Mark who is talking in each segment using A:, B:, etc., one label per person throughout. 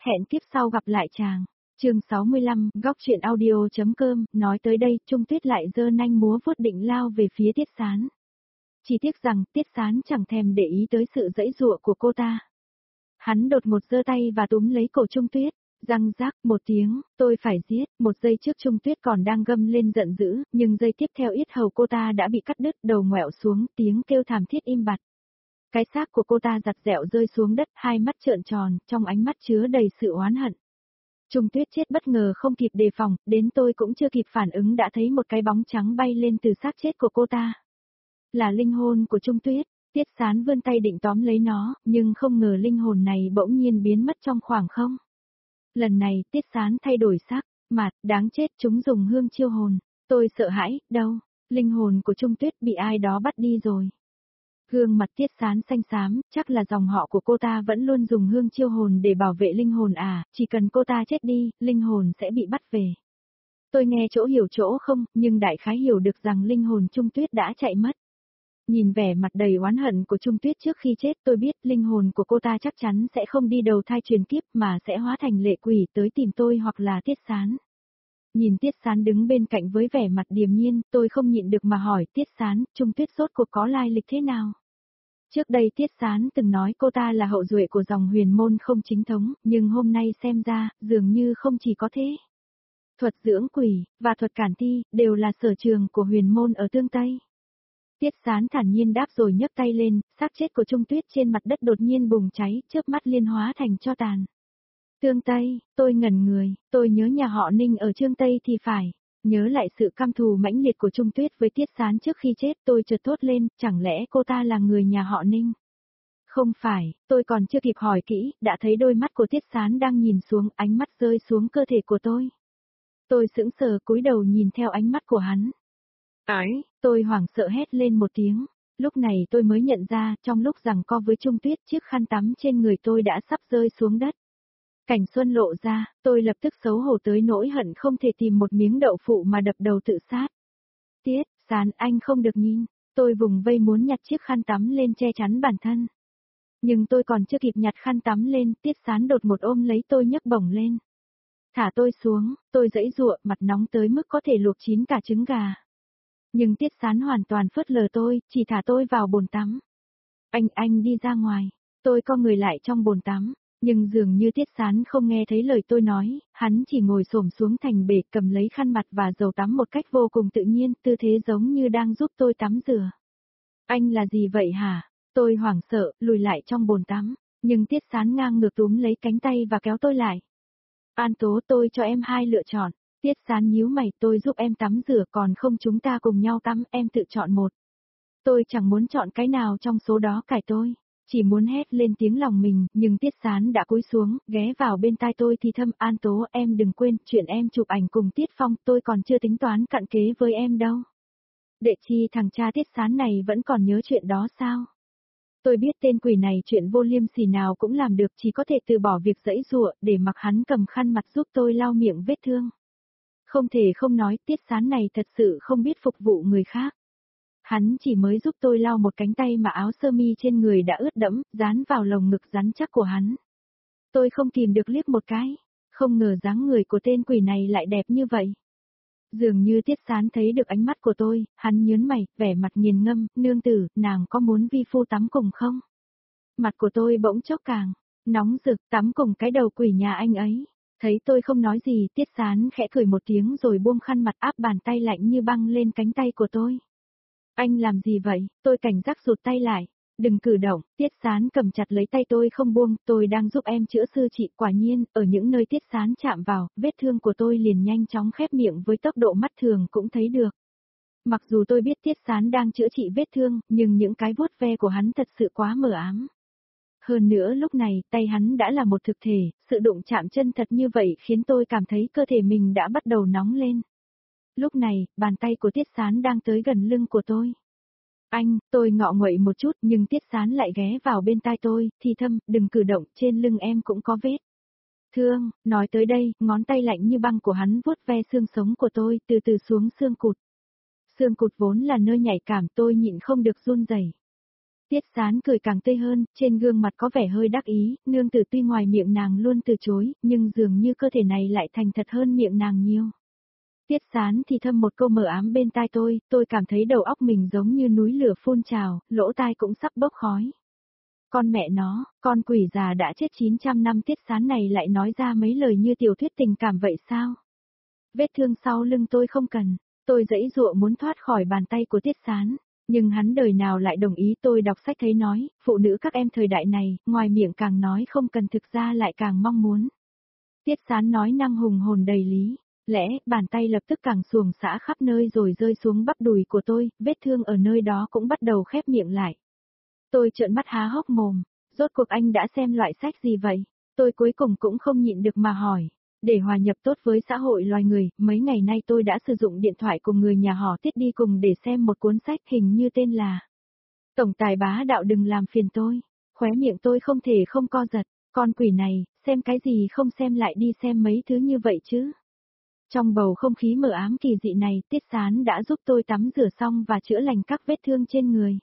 A: Hẹn kiếp sau gặp lại chàng. Chương 65, góc truyện audio.com, nói tới đây, Trung Tuyết lại giơ nanh múa vuốt định lao về phía Tiết Sán. Chỉ tiếc rằng, Tiết Sán chẳng thèm để ý tới sự giãy giụa của cô ta. Hắn đột ngột giơ tay và túm lấy cổ Trung Tuyết, răng rác một tiếng, tôi phải giết. Một giây trước Trung Tuyết còn đang gầm lên giận dữ, nhưng giây tiếp theo yết hầu cô ta đã bị cắt đứt, đầu ngoẹo xuống, tiếng kêu thảm thiết im bặt. Cái xác của cô ta giặt dẹo rơi xuống đất, hai mắt trợn tròn, trong ánh mắt chứa đầy sự oán hận. Trung Tuyết chết bất ngờ không kịp đề phòng, đến tôi cũng chưa kịp phản ứng đã thấy một cái bóng trắng bay lên từ xác chết của cô ta. Là linh hồn của Trung Tuyết. Tiết Sán vươn tay định tóm lấy nó, nhưng không ngờ linh hồn này bỗng nhiên biến mất trong khoảng không. Lần này, Tiết Sán thay đổi sắc mặt, đáng chết, chúng dùng hương chiêu hồn. Tôi sợ hãi, đâu, linh hồn của Trung Tuyết bị ai đó bắt đi rồi. Gương mặt Tiết Sán xanh xám, chắc là dòng họ của cô ta vẫn luôn dùng hương chiêu hồn để bảo vệ linh hồn à, chỉ cần cô ta chết đi, linh hồn sẽ bị bắt về. Tôi nghe chỗ hiểu chỗ không, nhưng đại khái hiểu được rằng linh hồn Trung Tuyết đã chạy mất. Nhìn vẻ mặt đầy oán hận của Trung Tuyết trước khi chết, tôi biết linh hồn của cô ta chắc chắn sẽ không đi đầu thai truyền kiếp mà sẽ hóa thành lệ quỷ tới tìm tôi hoặc là Tiết Sán. Nhìn Tiết Sán đứng bên cạnh với vẻ mặt điềm nhiên, tôi không nhịn được mà hỏi Tiết Sán, Trung Tuyết rốt cuộc có lai lịch thế nào? Trước đây Tiết Sán từng nói cô ta là hậu duệ của dòng huyền môn không chính thống, nhưng hôm nay xem ra, dường như không chỉ có thế. Thuật dưỡng quỷ, và thuật cản thi, đều là sở trường của huyền môn ở Tương Tây. Tiết Sán thản nhiên đáp rồi nhấc tay lên, xác chết của Trung Tuyết trên mặt đất đột nhiên bùng cháy, chớp mắt liên hóa thành tro tàn. Tương Tây, tôi ngẩn người, tôi nhớ nhà họ Ninh ở Chương Tây thì phải. Nhớ lại sự căm thù mãnh liệt của Trung Tuyết với Tiết Sán trước khi chết, tôi chợt thốt lên, chẳng lẽ cô ta là người nhà họ Ninh? Không phải, tôi còn chưa kịp hỏi kỹ, đã thấy đôi mắt của Tiết Sán đang nhìn xuống, ánh mắt rơi xuống cơ thể của tôi. Tôi sững sờ cúi đầu nhìn theo ánh mắt của hắn. Tôi hoảng sợ hét lên một tiếng. Lúc này tôi mới nhận ra, trong lúc giằng co với Trung Tuyết, chiếc khăn tắm trên người tôi đã sắp rơi xuống đất. Cảnh xuân lộ ra, tôi lập tức xấu hổ tới nỗi hận không thể tìm một miếng đậu phụ mà đập đầu tự sát. Tiết Sán, anh không được nhìn. Tôi vùng vây muốn nhặt chiếc khăn tắm lên che chắn bản thân. Nhưng tôi còn chưa kịp nhặt khăn tắm lên, Tiết Sán đột một ôm lấy tôi nhấc bổng lên. Thả tôi xuống, tôi giãy giụa, mặt nóng tới mức có thể luộc chín cả trứng gà. Nhưng Tiết Sán hoàn toàn phớt lờ tôi, chỉ thả tôi vào bồn tắm. Anh đi ra ngoài. Tôi co người lại trong bồn tắm. Nhưng dường như Tiết Sán không nghe thấy lời tôi nói, hắn chỉ ngồi xổm xuống thành bể cầm lấy khăn mặt và dầu tắm một cách vô cùng tự nhiên, tư thế giống như đang giúp tôi tắm rửa. Anh là gì vậy hả? Tôi hoảng sợ, lùi lại trong bồn tắm, nhưng Tiết Sán ngang ngược túm lấy cánh tay và kéo tôi lại. An Tố, tôi cho em hai lựa chọn. Tiết Sán nhíu mày, tôi giúp em tắm rửa còn không chúng ta cùng nhau tắm, em tự chọn một. Tôi chẳng muốn chọn cái nào trong số đó cải tôi. Chỉ muốn hét lên tiếng lòng mình, nhưng Tiết Sán đã cúi xuống, ghé vào bên tai tôi thì thầm, An Tố, em đừng quên, chuyện em chụp ảnh cùng Tiết Phong, tôi còn chưa tính toán cặn kế với em đâu. Đệ chi thằng cha Tiết Sán này vẫn còn nhớ chuyện đó sao? Tôi biết tên quỷ này chuyện vô liêm sỉ nào cũng làm được, chỉ có thể từ bỏ việc giãy giụa, để mặc hắn cầm khăn mặt giúp tôi lau miệng vết thương. Không thể không nói, Tiết Sán này thật sự không biết phục vụ người khác. Hắn chỉ mới giúp tôi lau một cánh tay mà áo sơ mi trên người đã ướt đẫm, dán vào lồng ngực rắn chắc của hắn. Tôi không kìm được liếc một cái, không ngờ dáng người của tên quỷ này lại đẹp như vậy. Dường như Tiết Sán thấy được ánh mắt của tôi, hắn nhớn mày, vẻ mặt nghiền ngâm, nương tử, nàng có muốn vi phu tắm cùng không? Mặt của tôi bỗng chốc càng nóng rực, tắm cùng cái đầu quỷ nhà anh ấy. Thấy tôi không nói gì, Tiết Sán khẽ cười một tiếng rồi buông khăn mặt áp bàn tay lạnh như băng lên cánh tay của tôi. Anh làm gì vậy? Tôi cảnh giác rụt tay lại. Đừng cử động, Tiết Sán cầm chặt lấy tay tôi không buông, tôi đang giúp em chữa sư trị. Quả nhiên, ở những nơi Tiết Sán chạm vào, vết thương của tôi liền nhanh chóng khép miệng với tốc độ mắt thường cũng thấy được. Mặc dù tôi biết Tiết Sán đang chữa trị vết thương, nhưng những cái vuốt ve của hắn thật sự quá mờ ám. Hơn nữa lúc này, tay hắn đã là một thực thể, sự đụng chạm chân thật như vậy khiến tôi cảm thấy cơ thể mình đã bắt đầu nóng lên. Lúc này, bàn tay của Tiết Sán đang tới gần lưng của tôi. Tôi ngọ nguậy một chút nhưng Tiết Sán lại ghé vào bên tai tôi, thì thầm, đừng cử động, trên lưng em cũng có vết thương. Nói tới đây, ngón tay lạnh như băng của hắn vuốt ve xương sống của tôi, từ từ xuống xương cụt. Xương cụt vốn là nơi nhạy cảm, tôi nhịn không được run rẩy. Tiết Sán cười càng tươi hơn, trên gương mặt có vẻ hơi đắc ý, nương tử tuy ngoài miệng nàng luôn từ chối, nhưng dường như cơ thể này lại thành thật hơn miệng nàng nhiều. Tiết Sán thì thầm một câu mờ ám bên tai tôi cảm thấy đầu óc mình giống như núi lửa phun trào, lỗ tai cũng sắp bốc khói. Con mẹ nó, con quỷ già đã chết 900 năm Tiết Sán này lại nói ra mấy lời như tiểu thuyết tình cảm vậy sao? Vết thương sau lưng tôi không cần, tôi giãy giụa muốn thoát khỏi bàn tay của Tiết Sán. Nhưng hắn đời nào lại đồng ý. Tôi đọc sách thấy nói, phụ nữ các em thời đại này, ngoài miệng càng nói không cần thực ra lại càng mong muốn. Tiết Sán nói năng hùng hồn đầy lý, lẽ, bàn tay lập tức càng xuồng xã khắp nơi rồi rơi xuống bắp đùi của tôi, vết thương ở nơi đó cũng bắt đầu khép miệng lại. Tôi trợn mắt há hốc mồm, rốt cuộc anh đã xem loại sách gì vậy? Tôi cuối cùng cũng không nhịn được mà hỏi. Để hòa nhập tốt với xã hội loài người, mấy ngày nay tôi đã sử dụng điện thoại cùng người nhà họ Tiết đi cùng để xem một cuốn sách hình như tên là Tổng tài bá đạo đừng làm phiền tôi. Khóe miệng tôi không thể không co giật, con quỷ này, xem cái gì không xem lại đi xem mấy thứ như vậy chứ. Trong bầu không khí mờ ám kỳ dị này, Tiết Sán đã giúp tôi tắm rửa xong và chữa lành các vết thương trên người.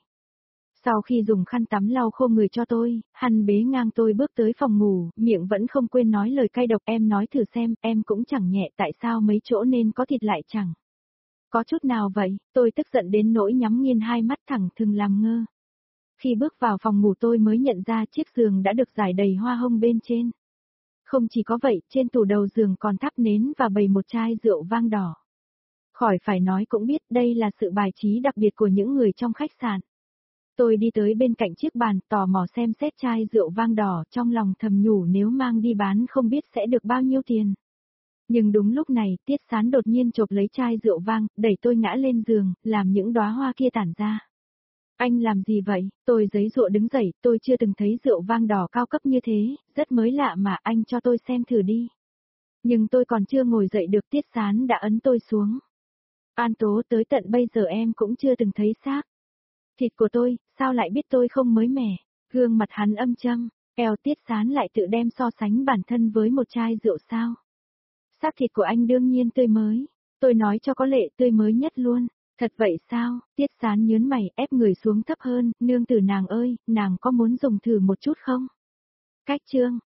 A: Sau khi dùng khăn tắm lau khô người cho tôi, hắn bế ngang tôi bước tới phòng ngủ, miệng vẫn không quên nói lời cay độc. Em nói thử xem, em cũng chẳng nhẹ tại sao mấy chỗ nên có thịt lại chẳng có chút nào vậy. Tôi tức giận đến nỗi nhắm nghiền hai mắt thẳng thừng làm ngơ. Khi bước vào phòng ngủ tôi mới nhận ra chiếc giường đã được rải đầy hoa hồng bên trên. Không chỉ có vậy, trên tủ đầu giường còn thắp nến và bày một chai rượu vang đỏ. Khỏi phải nói cũng biết đây là sự bài trí đặc biệt của những người trong khách sạn. Tôi đi tới bên cạnh chiếc bàn, tò mò xem xét chai rượu vang đỏ, trong lòng thầm nhủ nếu mang đi bán không biết sẽ được bao nhiêu tiền. Nhưng đúng lúc này, Tiết Sán đột nhiên chộp lấy chai rượu vang, đẩy tôi ngã lên giường, làm những đóa hoa kia tản ra. Anh làm gì vậy? Tôi giãy giụa đứng dậy, tôi chưa từng thấy rượu vang đỏ cao cấp như thế, rất mới lạ mà, anh cho tôi xem thử đi. Nhưng tôi còn chưa ngồi dậy được, Tiết Sán đã ấn tôi xuống. An Tố, tới tận bây giờ em cũng chưa từng thấy xác thịt của tôi, sao lại biết tôi không mới mẻ? Gương mặt hắn âm trầm, eo Tiết Sán lại tự đem so sánh bản thân với một chai rượu sao? Xác thịt của anh đương nhiên tươi mới, tôi nói cho có lệ tươi mới nhất luôn. Thật vậy sao? Tiết Sán nhớn mày, ép người xuống thấp hơn, nương tử nàng ơi, nàng có muốn dùng thử một chút không? Cách chương